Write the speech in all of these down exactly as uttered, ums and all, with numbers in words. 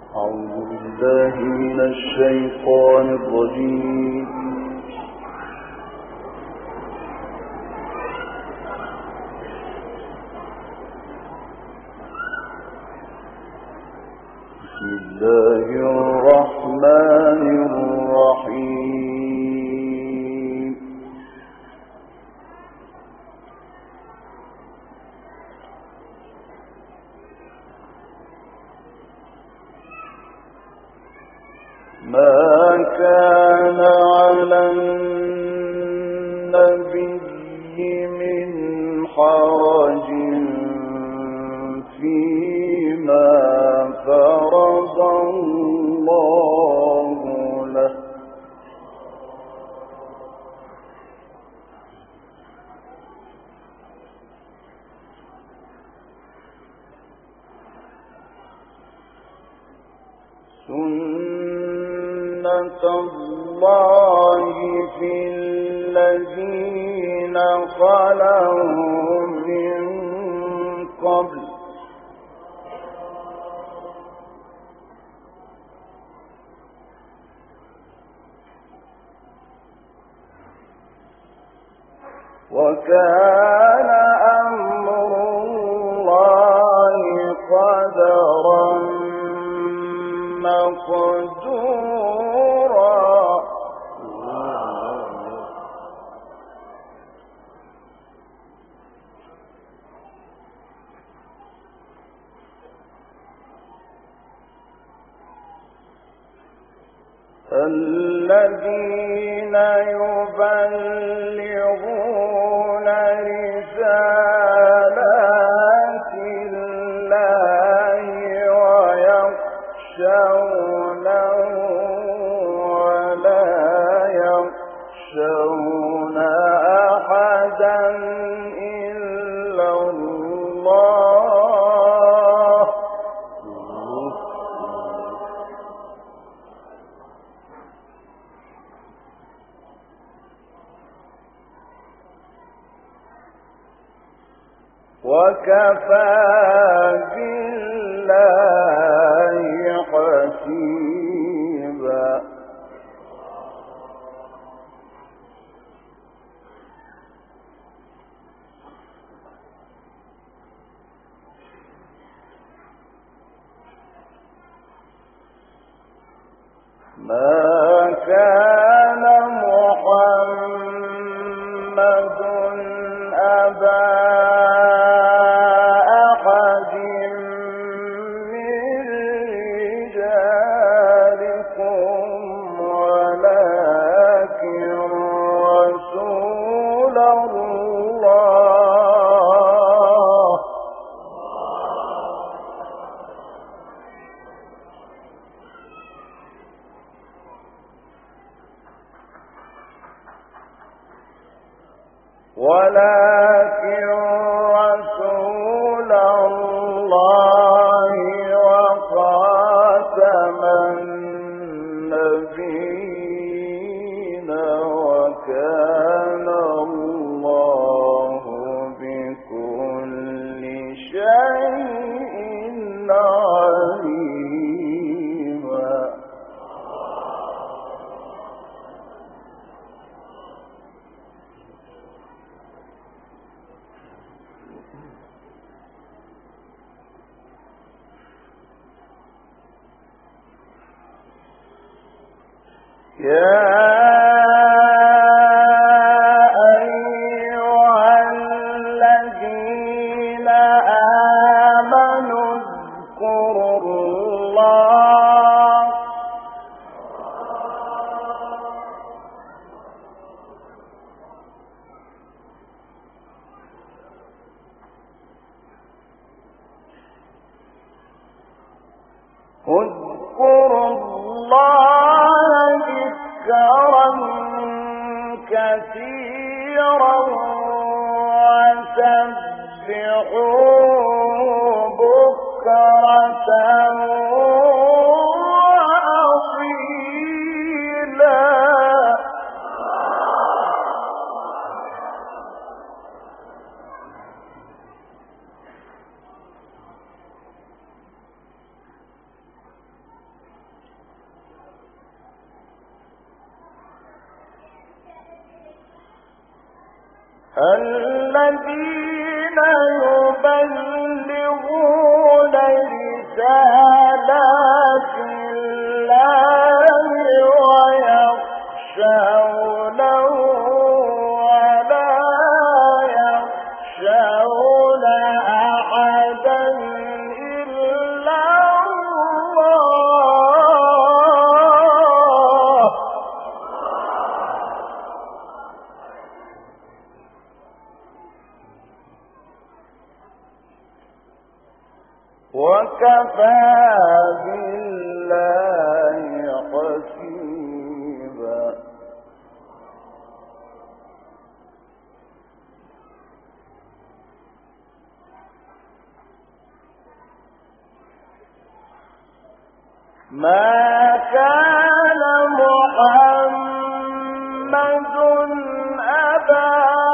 أعوذ بالله من الشيطان الرجيم. بسم الله الرحمن الرحيم. ما كان على النبي من حرج فيما فرض الله له، سنة الله في الذين خلوا من قبل، وكان أمر الله قدرا مقدورا. الذين يبلغون رسالات الله ويخشونه ولا يخشون أحدا إلا الله، وكفى بالله حسيبا. ما كان محمد أبا أحد من رجالكم ولكن رسول الله ولكن رسول الله وخاتم النبيين، وكان الله بكل شيء عليما. يا أيها الذين آمنوا اذكروا الله اذكروا الله ذكرا كثيرا وسبحوه بكرة وأصيلا. الذين يبلغون رسالات الله ويخشونه ولا يخشون أحدا إلا الله وكفى بالله حسيبا. ما كان محمد أبا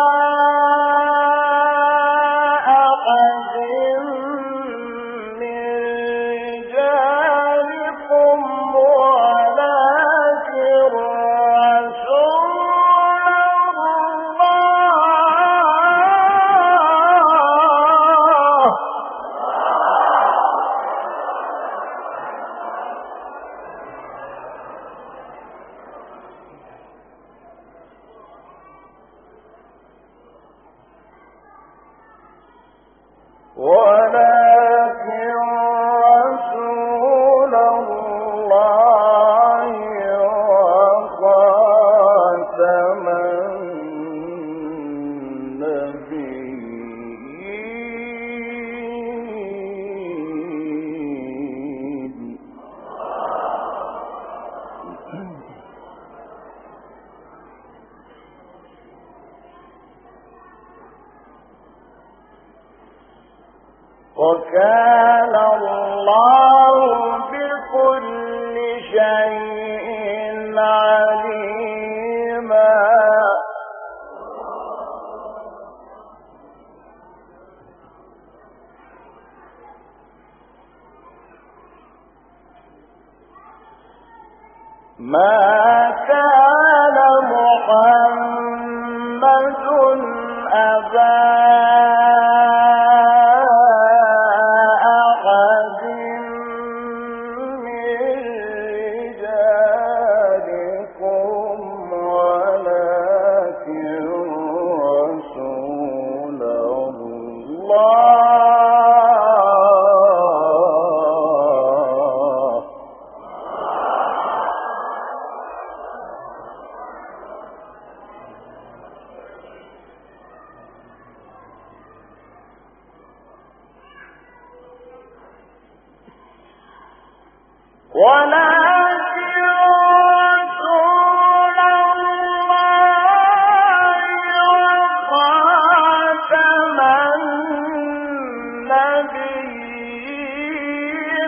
ولكن رسول الله وخاتم النبيين. وكان الله بكل شيء عليما. ما كان محمد أبا ولكن رسول الله وخاتم النبيين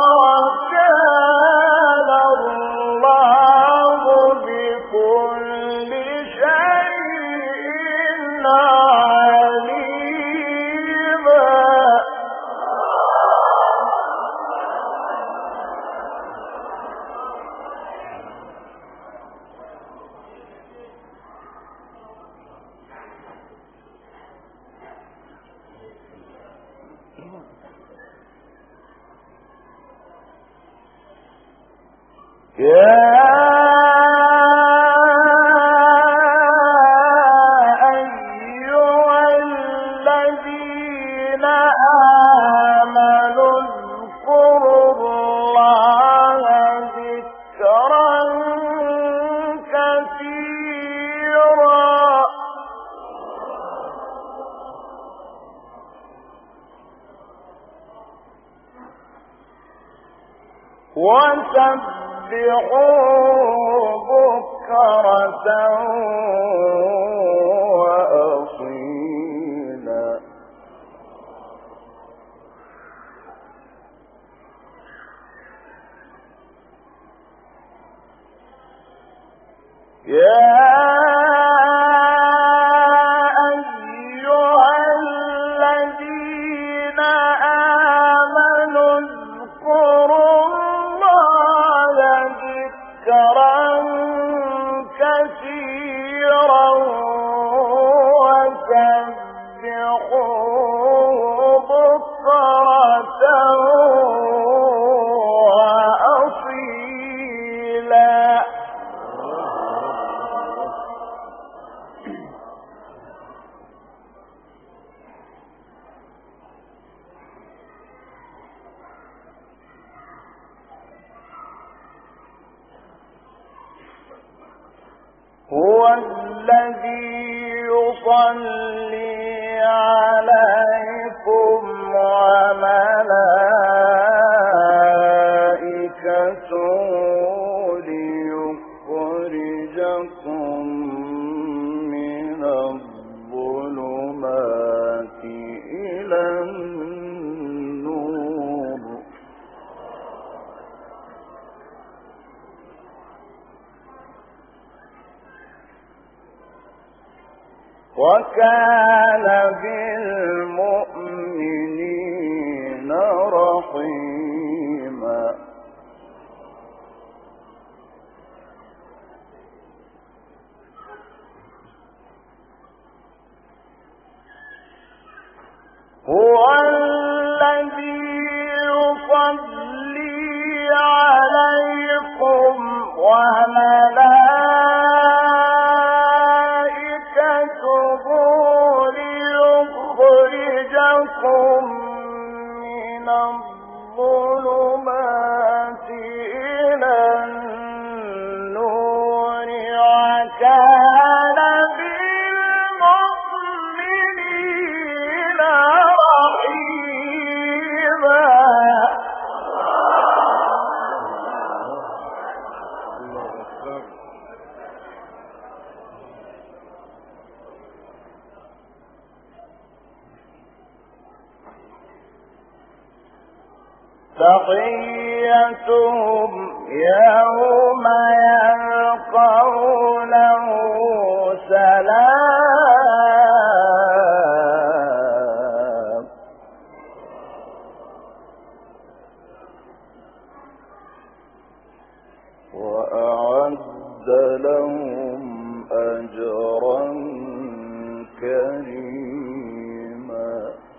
وكان الله بكل شيء عليما. يا أيها الذين آمنوا اذكروا الله ذكرا كثيرا وسبحوه بكرة وأصيلا. يا أيها الذين آمنوا اذكروا الله ذكرا كثيرا وسبحوه هو الذي يصلي عليكم وملائكته ليخرجكم من الظلمات إلى النور. وكان بالمؤمنين رحيما. هو الذي يصلي عليكم وملائكته ليخرجكم من الظلمات إلى النور. وكان بالمؤمنين رحيما. تحيتهم يوم يلقونه سلام. وأعد لهم أجرا كريما.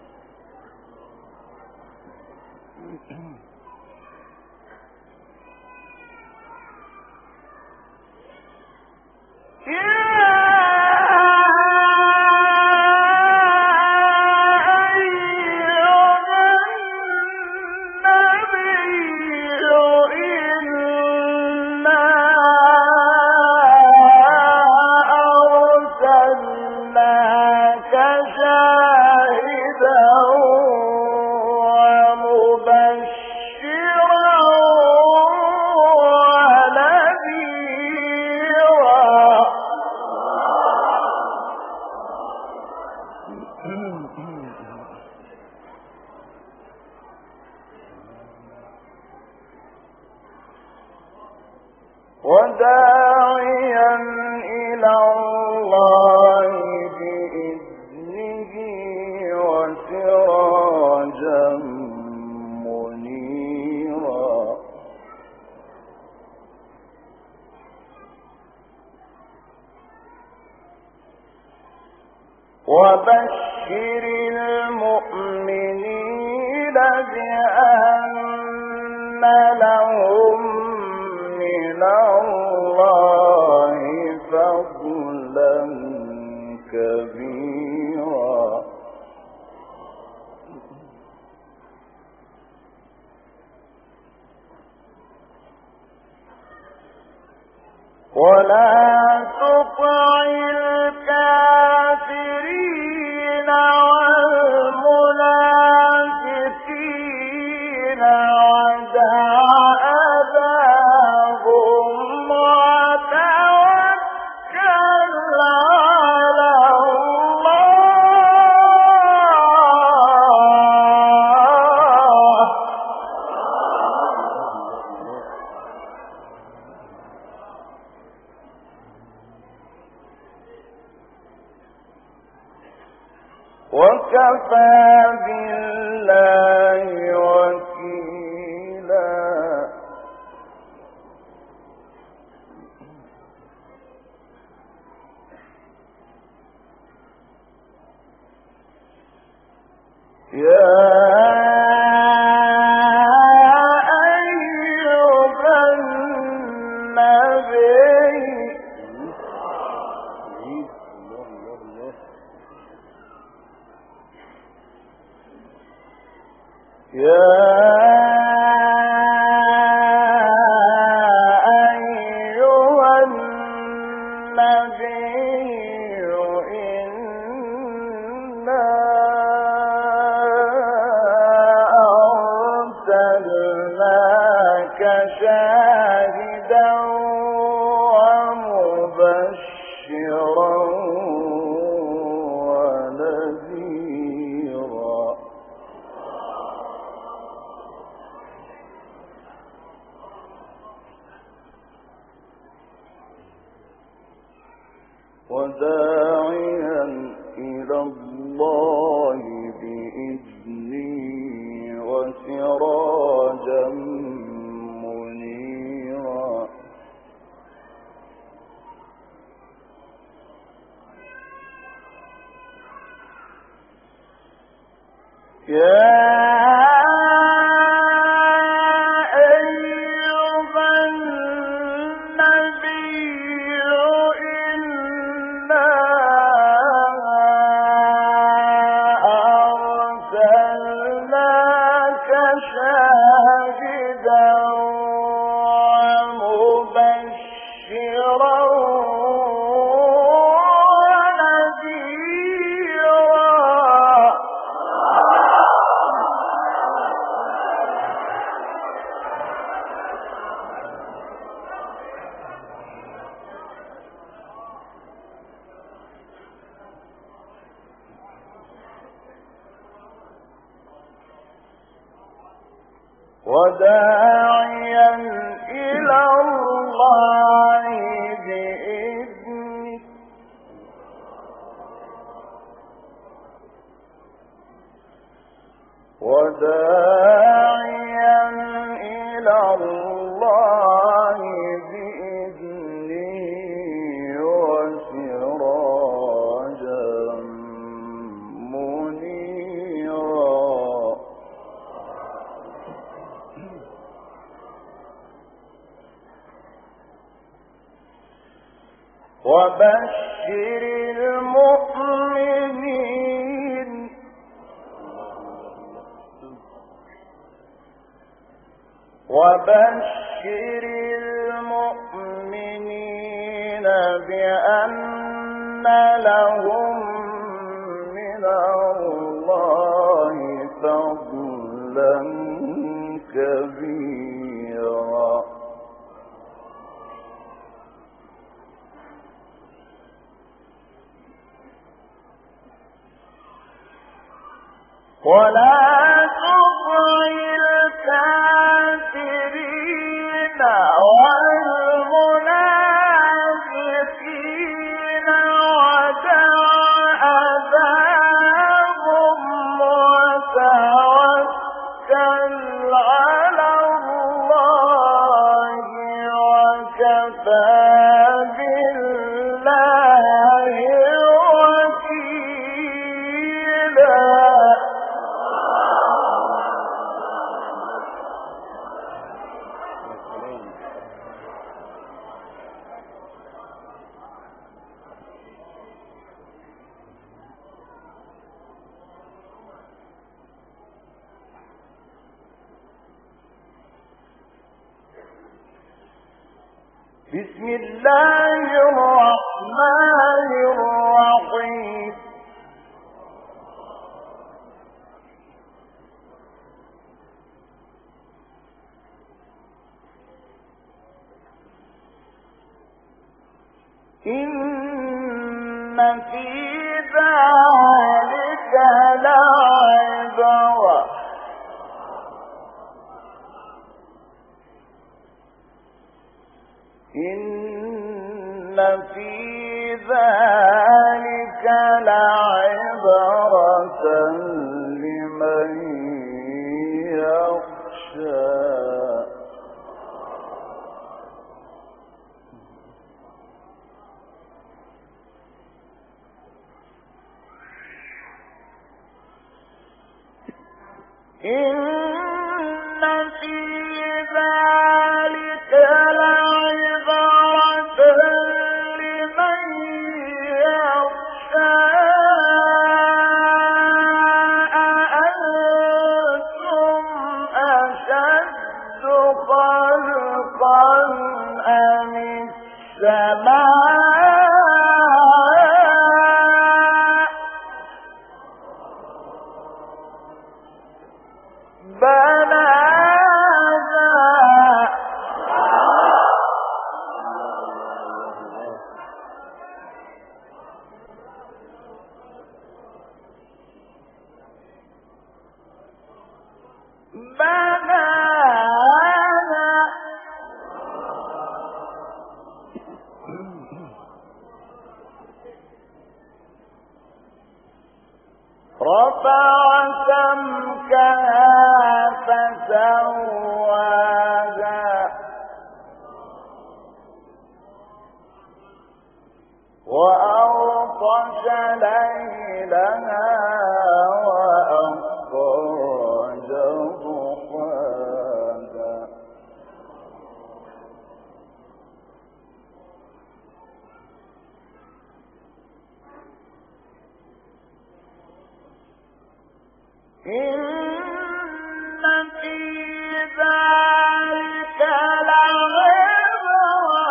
وداعيا إلى الله بإذنه وسراجا منيرا. وبشر المؤمنين بأن لهم من الله فضلا كبيرا. ولا تطع الكافرين والمنافقين ودع أذاهم وتوكل على الله. وكفى بالله وكيلا. يا أيها النبي يا أيها النبي شاهدا ومبشرا ونذيرا وداعيا إلى الله بإذنه وسراجا منيرا يا وداعيا إلى الله بإذنه وداعيا إلى الله بإذنه وسراجا منيرا وبشر المؤمنين وبشر المؤمنين بأن لهم من الله فضلا كبيرا ولا تطع الكافرين والمنافقين ودع أذاهم وتوكل على الله وكفى بالله وكيلا بسم الله الرحمن الرحيم إن في ذلك لعبرة إن في ذلك لعبرة لمن يخشى إن في ذلك لعبرة لمن يخشى أأنتم أشد خلقا أم السماء بناها رفع سمكها فسواها وأغطش ليلها وأخرج ضحاها إن في ذلك لعبرة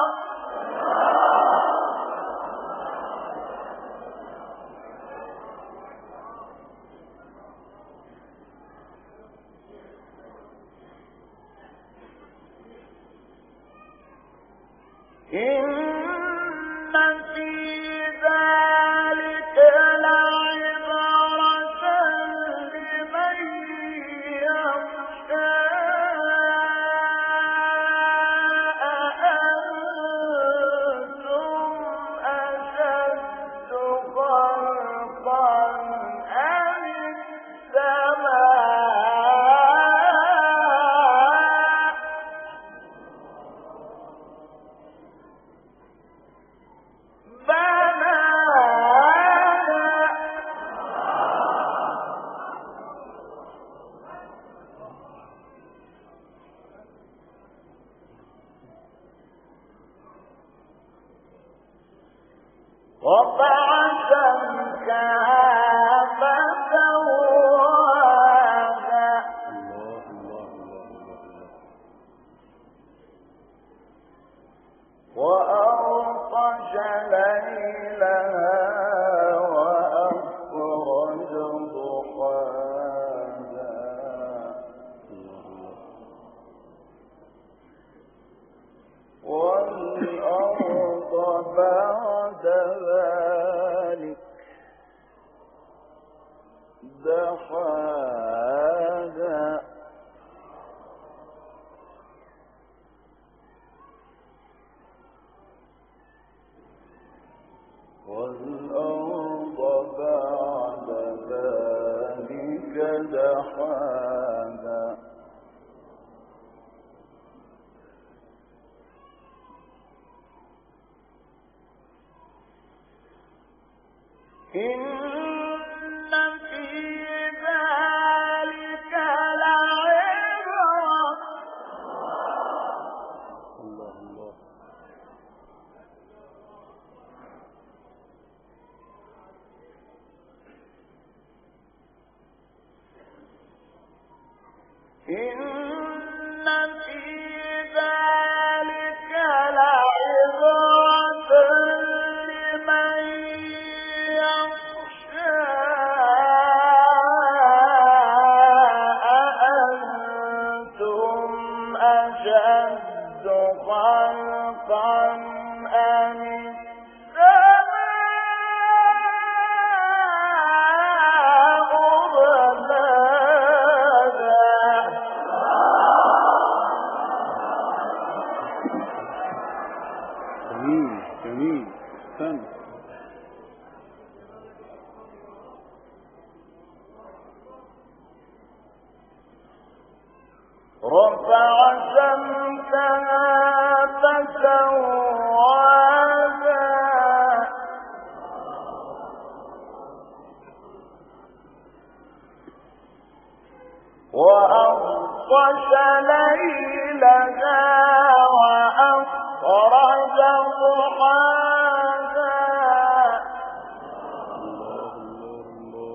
إن في ذلك لعبرة لمن يخشى أأنتم أشد خلقا أم السماء رفع سمكها فسواها وأغطش ليلها وأخرج ضحاها والأرض بعد ذلك دحاها والأرض بعد ذلك دحاها إن في ذلك لعبرة الله الله إن في ذلك لعبرة لمن يخشى أأنتم أشد خلقا أم السماء بناها جميل جميل استنى رفع سمكها فسواها وأغطش ليلها وأخرج ضحاها الله الله الله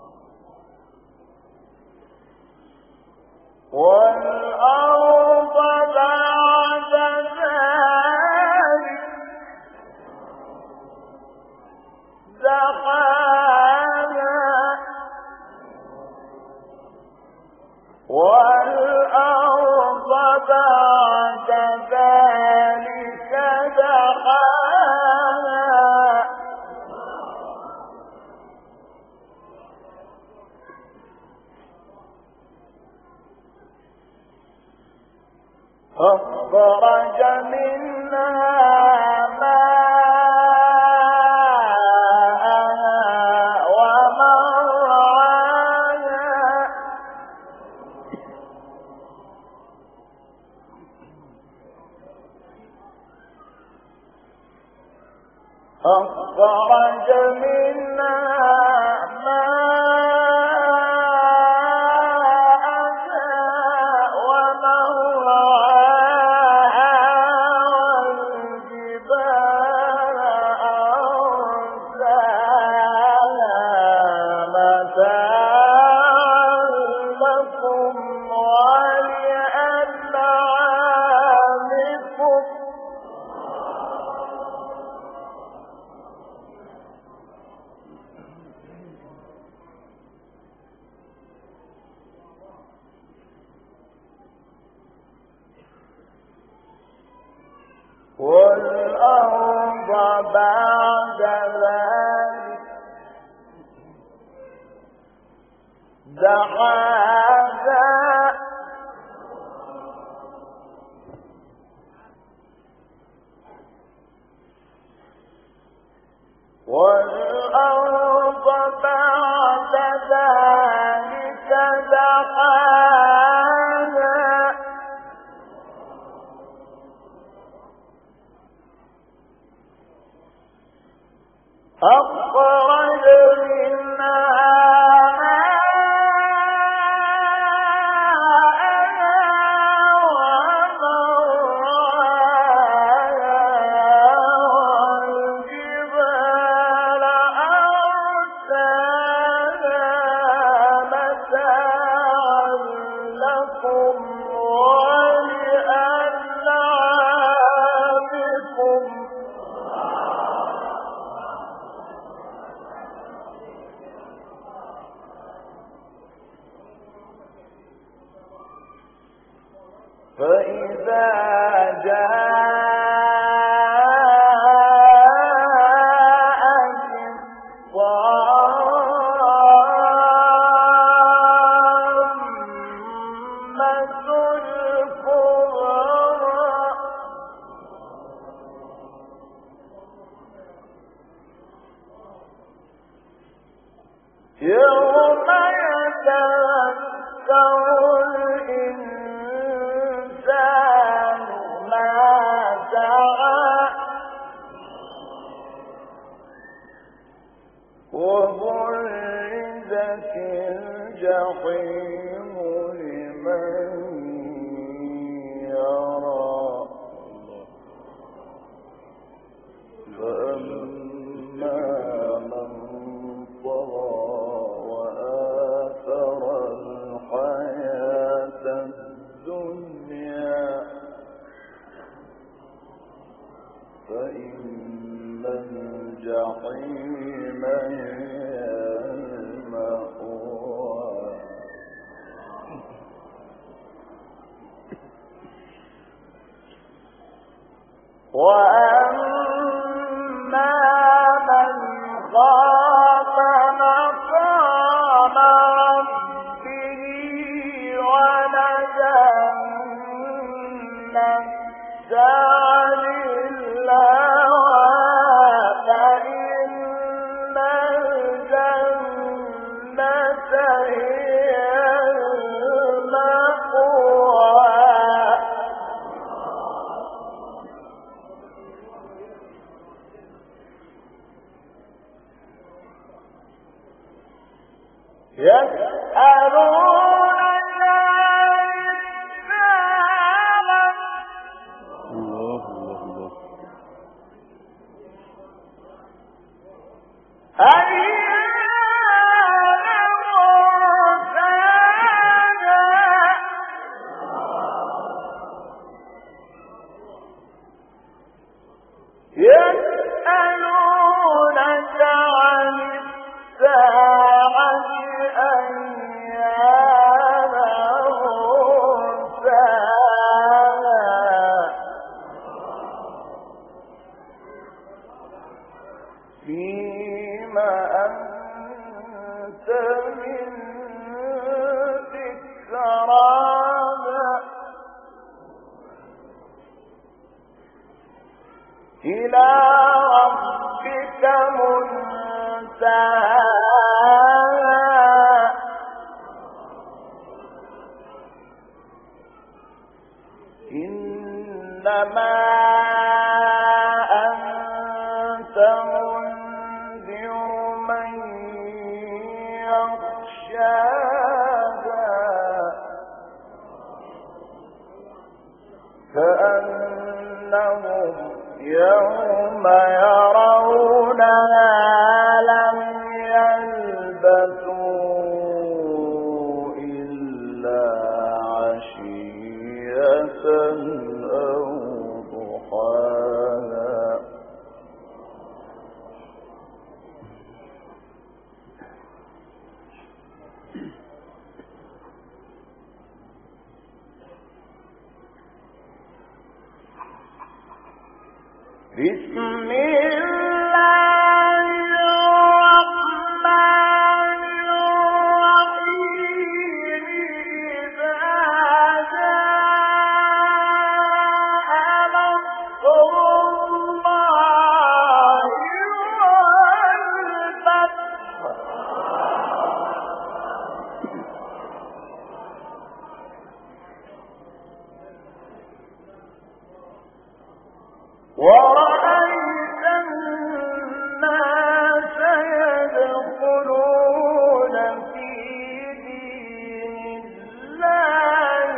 والأرض بعد ذلك دحاها والأرض بعد ذلك دحاها أخرج منها أخرج منها ماءها ومرعاها والجبال أرساها متاعا لكم ولأنعامكم والأرض بعد ذلك دحاها والأرض بعد ذلك دحاها أخرج منها فإذا جاءت الطامة الكبرى يوم يتذكر الإنسان ما سعى وبرزت الجحيم لمن يرى فأما من طغى وآثر الحياة الدنيا فإن الجحيم هي المأوى وأما من خاف مقام ربه ونهى النفس عن الهوى فإن الجنة هي المأوى إلى ربك منتهاها إنما أنت منذر من يخشاها كأنهم يوم يرونها لم يلبثوا إلا عشية أو ضحاها بسم الله الرحمن الرحيم إذا جاء نصر الله والفتح ورأيت الناس يدخلون في دين الله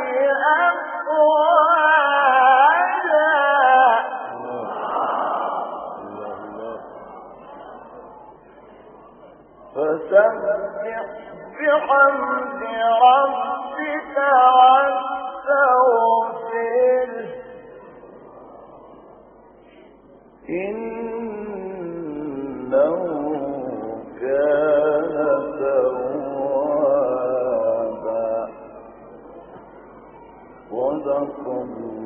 أفواجا فسبح بحمد ربك واستغفره إنه كان توابا صدق الله.